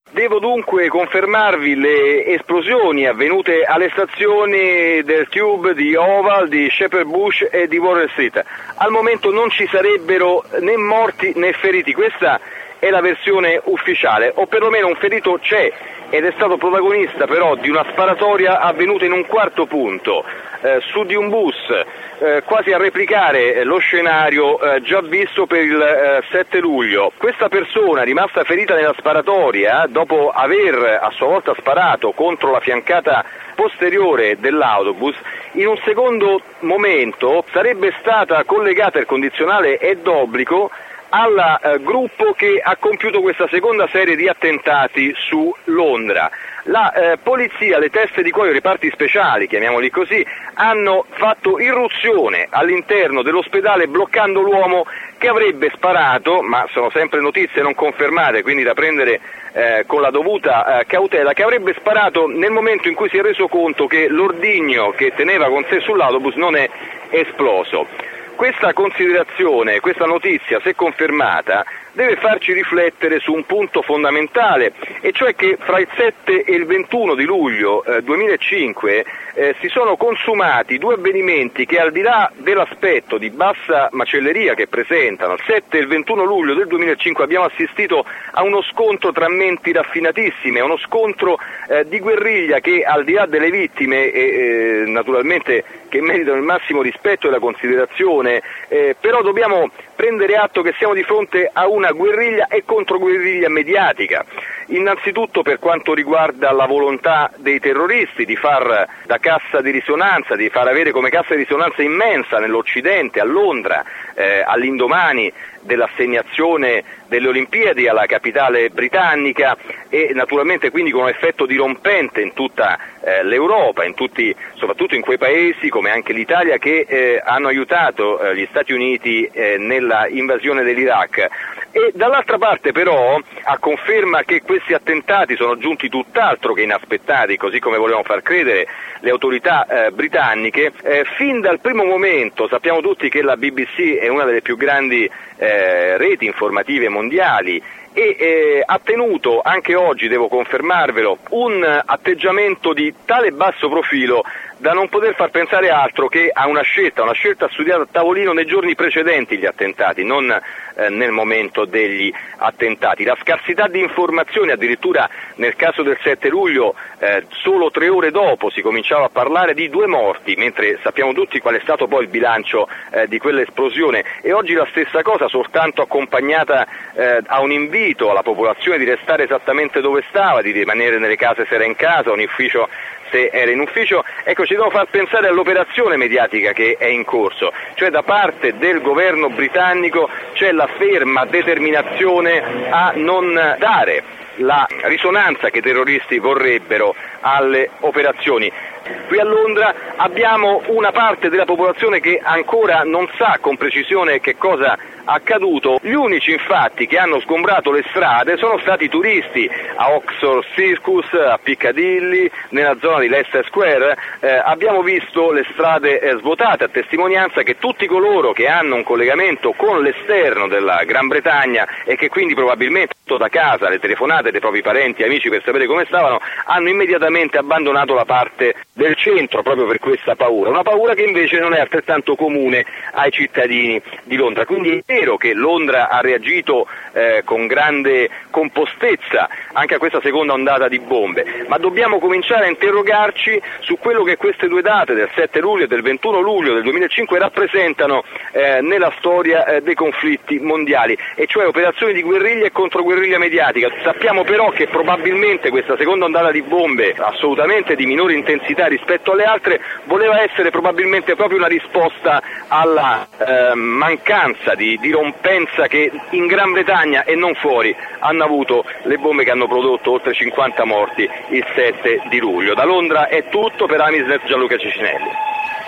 Devo dunque confermarvi le esplosioni avvenute alle stazioni del Tube di Oval, di Shepherd Bush e di Water Street. Al momento non ci sarebbero né morti né feriti, questa è la versione ufficiale, o perlomeno un ferito c'è ed è stato protagonista però di una sparatoria avvenuta in un quarto punto, su di un bus, quasi a replicare lo scenario già visto per il 7 luglio. Questa persona rimasta ferita nella sparatoria, dopo aver a sua volta sparato contro la fiancata posteriore dell'autobus, in un secondo momento sarebbe stata collegata, il condizionale è d'obbligo, al gruppo che ha compiuto questa seconda serie di attentati su Londra. La polizia, le teste di cuoio, i reparti speciali, chiamiamoli così, hanno fatto irruzione all'interno dell'ospedale bloccando l'uomo che avrebbe sparato, ma sono sempre notizie non confermate, quindi da prendere con la dovuta cautela, che avrebbe sparato nel momento in cui si è reso conto che l'ordigno che teneva con sé sull'autobus non è esploso. Questa considerazione, questa notizia, se confermata, deve farci riflettere su un punto fondamentale, e cioè che fra il 7 e il 21 di luglio 2005 si sono consumati due avvenimenti che, al di là dell'aspetto di bassa macelleria che presentano, il 7 e il 21 luglio del 2005 abbiamo assistito a uno scontro tra menti raffinatissime, a uno scontro di guerriglia che, al di là delle vittime e naturalmente che meritano il massimo rispetto e la considerazione, però dobbiamo prendere atto che siamo di fronte a una guerriglia e controguerriglia mediatica. Innanzitutto per quanto riguarda la volontà dei terroristi di far da cassa di risonanza, di far avere come cassa di risonanza immensa nell'Occidente, a Londra, all'indomani dell'assegnazione delle Olimpiadi alla capitale britannica, e naturalmente quindi con un effetto dirompente in tutta l'Europa, soprattutto in quei paesi come anche l'Italia che hanno aiutato gli Stati Uniti nella invasione dell'Iraq. E dall'altra parte però, a conferma che questi attentati sono giunti tutt'altro che inaspettati, così come volevano far credere le autorità britanniche, fin dal primo momento sappiamo tutti che la BBC è una delle più grandi reti informative mondiali e ha tenuto anche oggi, devo confermarvelo, un atteggiamento di tale basso profilo da non poter far pensare altro che a una scelta studiata a tavolino nei giorni precedenti gli attentati, non nel momento degli attentati. La scarsità di informazioni, addirittura nel caso del 7 luglio, solo 3 ore dopo si cominciava a parlare di 2 morti, mentre sappiamo tutti qual è stato poi il bilancio di quell'esplosione, e oggi la stessa cosa, soltanto accompagnata a un invito alla popolazione di restare esattamente dove stava, di rimanere nelle case se era in casa, in ufficio se era in ufficio. Ecco, ci devo far pensare all'operazione mediatica che è in corso, cioè da parte del governo britannico c'è la ferma determinazione a non dare la risonanza che i terroristi vorrebbero alle operazioni. Qui a Londra abbiamo una parte della popolazione che ancora non sa con precisione che cosa è accaduto. Gli unici infatti che hanno sgombrato le strade sono stati i turisti a Oxford Circus, a Piccadilly, nella zona di Leicester Square. Abbiamo visto le strade svuotate, a testimonianza che tutti coloro che hanno un collegamento con l'esterno della Gran Bretagna e che quindi probabilmente da casa, le telefonate dei propri parenti e amici per sapere come stavano, hanno immediatamente abbandonato la parte del centro proprio per questa paura, una paura che invece non è altrettanto comune ai cittadini di Londra. Quindi è vero che Londra ha reagito con grande compostezza anche a questa seconda ondata di bombe, ma dobbiamo cominciare a interrogarci su quello che queste due date del 7 luglio e del 21 luglio del 2005 rappresentano nella storia dei conflitti mondiali, e cioè operazioni di guerriglia e controguerriglia mediatica. Sappiamo però che probabilmente questa seconda ondata di bombe, assolutamente di minore intensità rispetto alle altre, voleva essere probabilmente proprio una risposta alla mancanza di rompenza che in Gran Bretagna e non fuori hanno avuto le bombe che hanno prodotto oltre 50 morti il 7 di luglio. Da Londra è tutto, per Amisnet Gianluca Cicinelli.